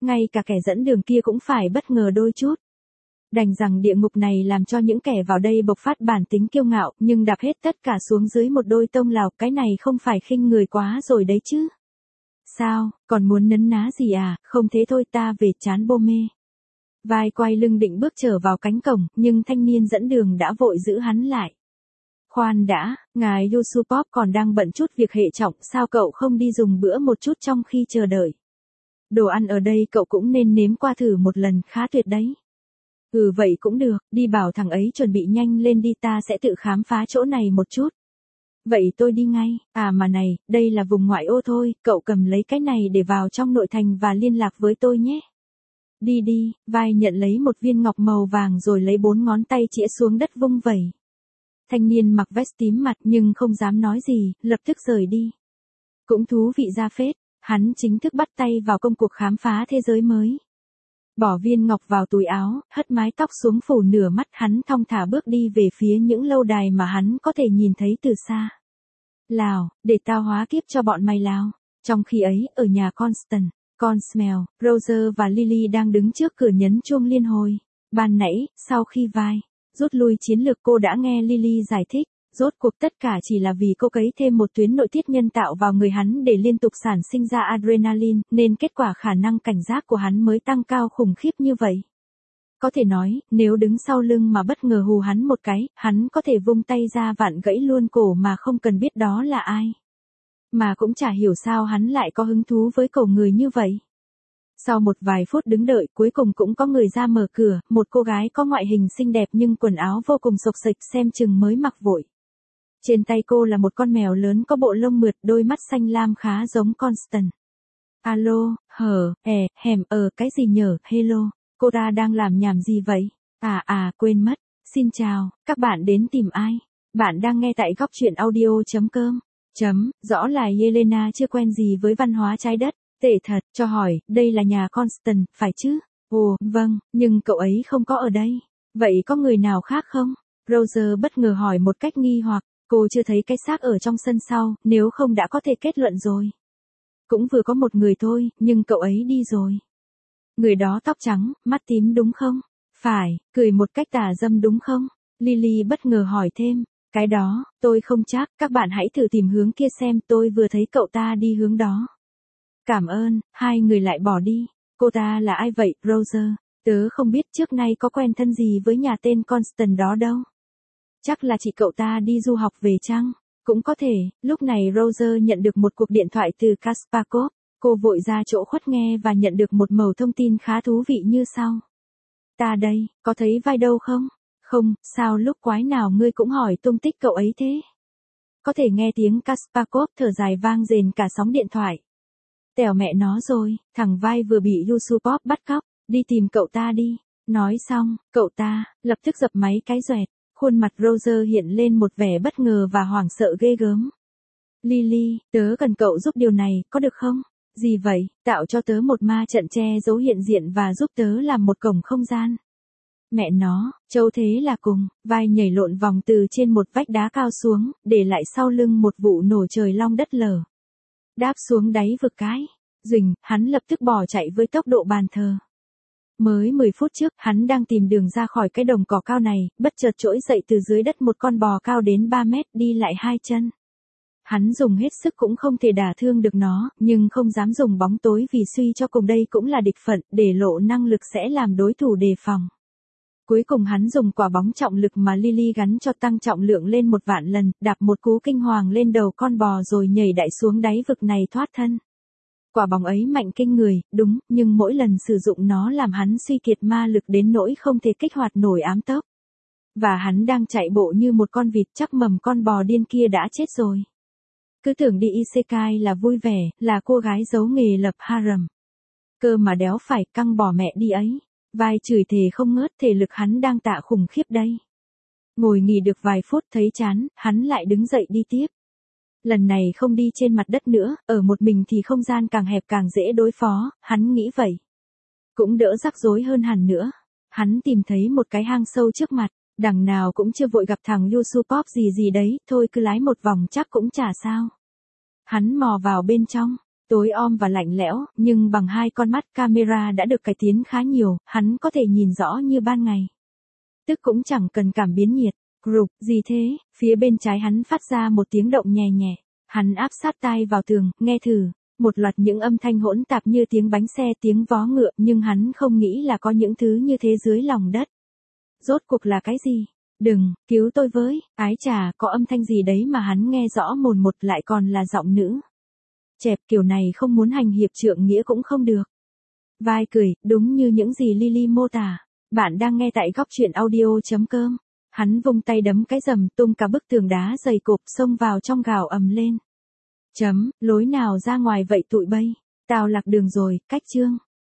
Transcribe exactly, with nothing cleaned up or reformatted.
Ngay cả kẻ dẫn đường kia cũng phải bất ngờ đôi chút. Đành rằng địa ngục này làm cho những kẻ vào đây bộc phát bản tính kiêu ngạo, nhưng đạp hết tất cả xuống dưới một đôi tông lào, cái này không phải khinh người quá rồi đấy chứ. Sao, còn muốn nấn ná gì à, không thế thôi ta về chán bô mê. Vai quay lưng định bước trở vào cánh cổng, nhưng thanh niên dẫn đường đã vội giữ hắn lại. Khoan đã, ngài Yusupov còn đang bận chút việc hệ trọng, sao cậu không đi dùng bữa một chút trong khi chờ đợi? Đồ ăn ở đây cậu cũng nên nếm qua thử một lần, khá tuyệt đấy. Ừ vậy cũng được, đi bảo thằng ấy chuẩn bị nhanh lên đi, ta sẽ tự khám phá chỗ này một chút. Vậy tôi đi ngay, à mà này, đây là vùng ngoại ô thôi, cậu cầm lấy cái này để vào trong nội thành và liên lạc với tôi nhé. Đi đi, vai nhận lấy một viên ngọc màu vàng rồi lấy bốn ngón tay chĩa xuống đất vung vẩy. Thanh niên mặc vest tím mặt nhưng không dám nói gì, lập tức rời đi. Cũng thú vị ra phết, hắn chính thức bắt tay vào công cuộc khám phá thế giới mới. Bỏ viên ngọc vào túi áo, hất mái tóc xuống phủ nửa mắt, hắn thong thả bước đi về phía những lâu đài mà hắn có thể nhìn thấy từ xa. Lào, để tao hóa kiếp cho bọn mày Lào. Trong khi ấy, ở nhà Constant, Consmell, Roger và Lily đang đứng trước cửa nhấn chuông liên hồi. Ban nãy, sau khi vai rút lui chiến lược, cô đã nghe Lily giải thích, rốt cuộc tất cả chỉ là vì cô cấy thêm một tuyến nội tiết nhân tạo vào người hắn để liên tục sản sinh ra adrenaline, nên kết quả khả năng cảnh giác của hắn mới tăng cao khủng khiếp như vậy. Có thể nói, nếu đứng sau lưng mà bất ngờ hù hắn một cái, hắn có thể vung tay ra vặn gãy luôn cổ mà không cần biết đó là ai. Mà cũng chả hiểu sao hắn lại có hứng thú với cổ người như vậy. Sau một vài phút đứng đợi, cuối cùng cũng có người ra mở cửa, một cô gái có ngoại hình xinh đẹp nhưng quần áo vô cùng xộc xệch, xem chừng mới mặc vội. Trên tay cô là một con mèo lớn có bộ lông mượt, đôi mắt xanh lam khá giống Constant. Alo, hờ, è, hèm, ờ, cái gì nhở, hello, cô ta đang làm nhảm gì vậy? À à, quên mất, xin chào, các bạn đến tìm ai? Bạn đang nghe tại góc truyện audio.com. Chấm, rõ là Yelena chưa quen gì với văn hóa trái đất. Tệ thật, cho hỏi, đây là nhà Constant, phải chứ? Ồ, vâng, nhưng cậu ấy không có ở đây. Vậy có người nào khác không? Roger bất ngờ hỏi một cách nghi hoặc, cô chưa thấy cái xác ở trong sân sau, nếu không đã có thể kết luận rồi. Cũng vừa có một người thôi, nhưng cậu ấy đi rồi. Người đó tóc trắng, mắt tím đúng không? Phải, cười một cách tà dâm đúng không? Lily bất ngờ hỏi thêm, cái đó, tôi không chắc, các bạn hãy thử tìm hướng kia xem, tôi vừa thấy cậu ta đi hướng đó. Cảm ơn, hai người lại bỏ đi. Cô ta là ai vậy, Roger? Tớ không biết, trước nay có quen thân gì với nhà tên Constant đó đâu. Chắc là chị cậu ta đi du học về chăng? Cũng có thể, lúc này Roger nhận được một cuộc điện thoại từ Kasparkov. Cô vội ra chỗ khuất nghe và nhận được một mẩu thông tin khá thú vị như sau. Ta đây, có thấy vai đâu không? Không, sao lúc quái nào ngươi cũng hỏi tung tích cậu ấy thế? Có thể nghe tiếng Kasparkov thở dài vang rền cả sóng điện thoại. Tèo mẹ nó rồi, thằng vai vừa bị Yusupov bắt cóc, đi tìm cậu ta đi. Nói xong, cậu ta, lập tức dập máy cái doẹt, khuôn mặt Roger hiện lên một vẻ bất ngờ và hoảng sợ ghê gớm. Lily, tớ cần cậu giúp điều này, có được không? Gì vậy, tạo cho tớ một ma trận che giấu hiện diện và giúp tớ làm một cổng không gian. Mẹ nó, châu thế là cùng, vai nhảy lộn vòng từ trên một vách đá cao xuống, để lại sau lưng một vụ nổ trời long đất lở. Đáp xuống đáy vực cái, rình, hắn lập tức bỏ chạy với tốc độ bàn thờ. Mới mười phút trước, hắn đang tìm đường ra khỏi cái đồng cỏ cao này, bất chợt trỗi dậy từ dưới đất một con bò cao đến ba mét đi lại hai chân. Hắn dùng hết sức cũng không thể đả thương được nó, nhưng không dám dùng bóng tối vì suy cho cùng đây cũng là địch phận, để lộ năng lực sẽ làm đối thủ đề phòng. Cuối cùng hắn dùng quả bóng trọng lực mà Lily gắn cho tăng trọng lượng lên một vạn lần, đạp một cú kinh hoàng lên đầu con bò rồi nhảy đại xuống đáy vực này thoát thân. Quả bóng ấy mạnh kinh người, đúng, nhưng mỗi lần sử dụng nó làm hắn suy kiệt ma lực đến nỗi không thể kích hoạt nổi ám tốc. Và hắn đang chạy bộ như một con vịt, chắc mầm con bò điên kia đã chết rồi. Cứ tưởng đi Isekai là vui vẻ, là cô gái giấu nghề lập harem. Cơ mà đéo phải, căng bỏ mẹ đi ấy. Vai chửi thề không ngớt, thể lực hắn đang tạ khủng khiếp đây. Ngồi nghỉ được vài phút thấy chán, hắn lại đứng dậy đi tiếp. Lần này không đi trên mặt đất nữa, ở một mình thì không gian càng hẹp càng dễ đối phó, hắn nghĩ vậy. Cũng đỡ rắc rối hơn hẳn nữa. Hắn tìm thấy một cái hang sâu trước mặt, đằng nào cũng chưa vội gặp thằng Yusupov gì gì đấy, thôi cứ lái một vòng chắc cũng chả sao. Hắn mò vào bên trong, Tối om và lạnh lẽo, nhưng bằng hai con mắt camera đã được cải tiến khá nhiều, hắn có thể nhìn rõ như ban ngày. Tức cũng chẳng cần cảm biến nhiệt. Group, gì thế? Phía bên trái hắn phát ra một tiếng động nhẹ nhẹ. Hắn áp sát tai vào tường, nghe thử. Một loạt những âm thanh hỗn tạp như tiếng bánh xe, tiếng vó ngựa, nhưng hắn không nghĩ là có những thứ như thế dưới lòng đất. Rốt cuộc là cái gì? Đừng, cứu tôi với, ái chà, có âm thanh gì đấy mà hắn nghe rõ mồn một, lại còn là giọng nữ. Chẹp, kiểu này không muốn hành hiệp trượng nghĩa cũng không được. Vai cười, đúng như những gì Lily mô tả. Bạn đang nghe tại góc truyện audio.com. Hắn vung tay đấm cái rầm, tung cả bức tường đá dày cộp, xông vào trong gào ầm lên. Chấm, lối nào ra ngoài vậy tụi bay? Tao lạc đường rồi, cách chương.